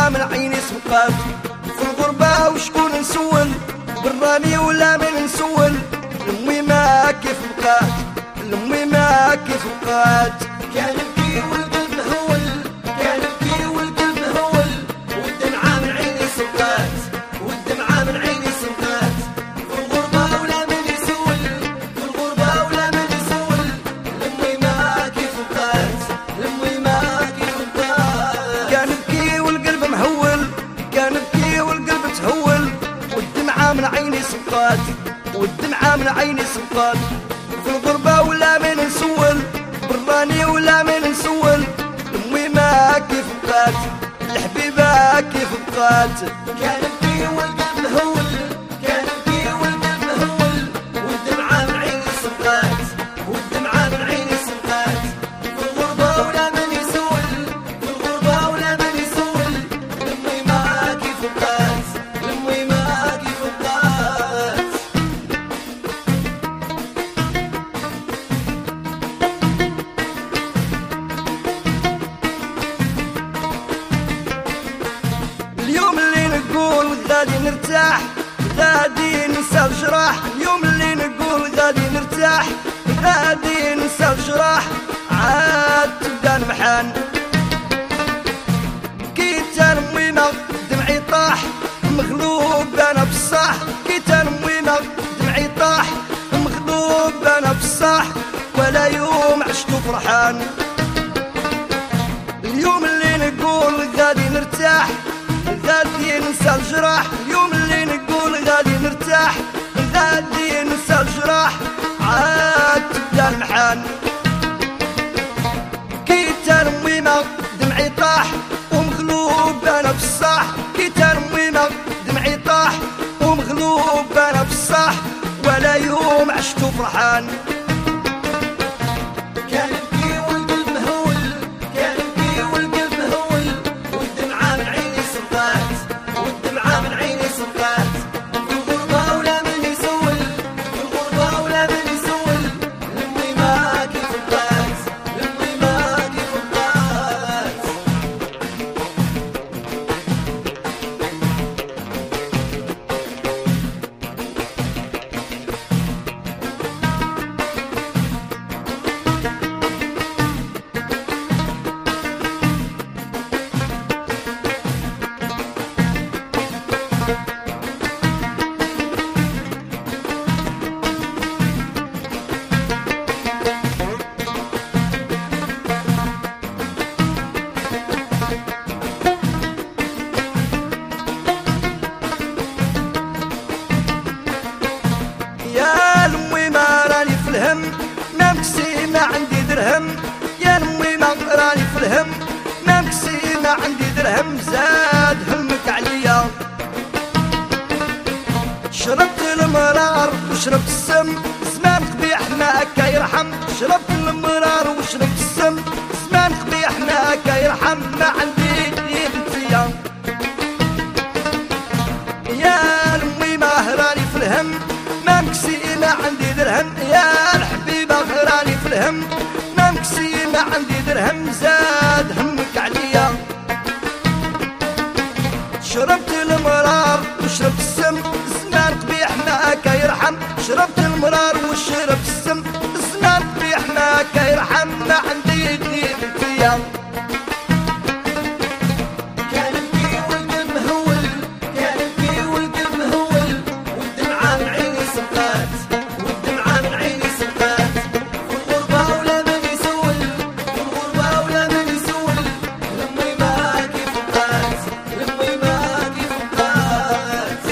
عام عيني سبقات. في الغربة وشكون نسول، براني ولا من نسول، لمي ما كيف بقات، لمي ما كيف بقات. كان يبكي والقلب هول، كان يبكي والقلب هول، والدمعة من عيني سبقات، والدمعة من عيني سبقات. في الغربة ولا من يسول، في الغربة ولا من يسول، لمي ما كيف بقات، لمي ما كيف بقات. كان يبكي والقلب مهول، كان يبكي والقلب تهول، والدمعة من عيني سبقات، والدمعة من عيني سبقات. في الغربة ولا من نسول، براني ولا من نسول، امي ما كيف بقات، الحبيبة كيف بقات. كان يبكي والقلب هول، كان يبكي والقلب هول، والدمعة من عيني سبقات، والدمعة من عيني سبقات. في الغربة ولا من يسول، في الغربة ولا من يسول، لمي ما كيف بقات، لمي ما كيف بقات. اليوم اللي نقول غادي نرتاح، غادي ننسى الجراح. اليوم اللي نقول غادي نرتاح، غادي ننسى الجراح، عاد تبدا المحان. بكيت انا موينة دمعي طاح، مغلوب انا بصح، بكيت انا موينة دمعي طاح، مغلوب انا بصح، ولا يوم عشتو فرحان. اليوم اللي نقول غادي نرتاح، غادي ننسى الجراح. اليوم اللي نقول غادي نرتاح، غادي ننسى الجراح، عاد تبدا المحان. بكيت انا موينة دمعي طاح، ومغلوب انا بصح، بكيت انا موينة دمعي طاح، ومغلوب انا بصح، ولا يوم عشتو فرحان. كان يبكي والقلب هول، كان يبكي والقلب هول، والدمعة من عيني سبقات، والدمعة من عيني سبقات. في الغربة ولا من يسول، في الغربة ولا من يسول، لمي ما كيف بقات، لمي ما كيف بقات. يا لمي ما راني في الهم، ما مكسي ما عندي درهم، يا لمي ما راني في الهم، ما مكسي ما عندي درهم، زاد همك عليا. شربت المرار وشربت السم، زمان قبيح ما هكا يرحم، شربت المرار وشربت السم، زمان قبيح ما هكا يرحم، ما عندي انتيا. يا لمي ما راني في الهم، ما مكسي ما عندي درهم، يا الحبيبة راني في الهم، ما مكسي ما عندي درهم، زاد همك عليا. شربت المرار وشربت السم، زمان قبيح ما هكا يرحم، شربت المرار وشربت السم، زمان قبيح ما هكا يرحم، ما عندي انتيا. كان يبكي والقلب هول، كان يبكي والقلب هول، والدمعة من عيني سبقات، والدمعة من عيني سبقات. في الغربة ولا من يسول، في الغربة ولا من يسول، لمي ما كيف بقات، لمي ما كيف بقات.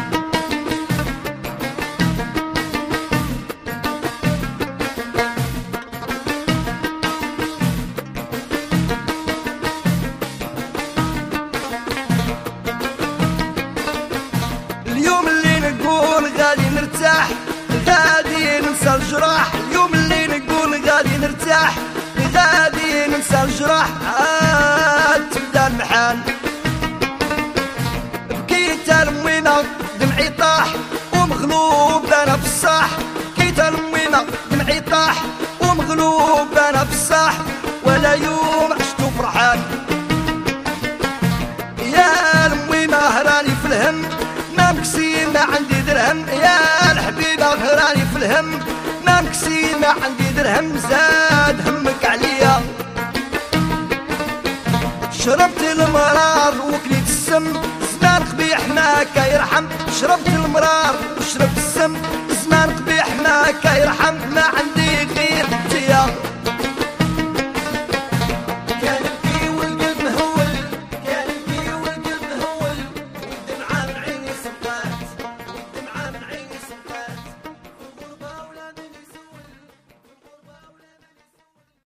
اليوم اللي نقول غادي نرتاح، غادي ننسى الجراح. اليوم اللي نقول غادي نرتاح، غادي ننسى الجراح، عاد تبدا المحان. بكيت انا موينة دمعي طاح، ومغلوب انا بصح، بكيت انا موينة دمعي طاح، ومغلوب انا بصح، ولا يوم عشتو فرحان. يا ما عندي درهم يا الحبيبة غراني في الهم ما مكسي ما عندي درهم زاد همك عليا شربت المرار وكليت السم زمان قبيح ما كيرحم شربت المرار وشربت السم زمان قبيح ما كيرحم ما عندي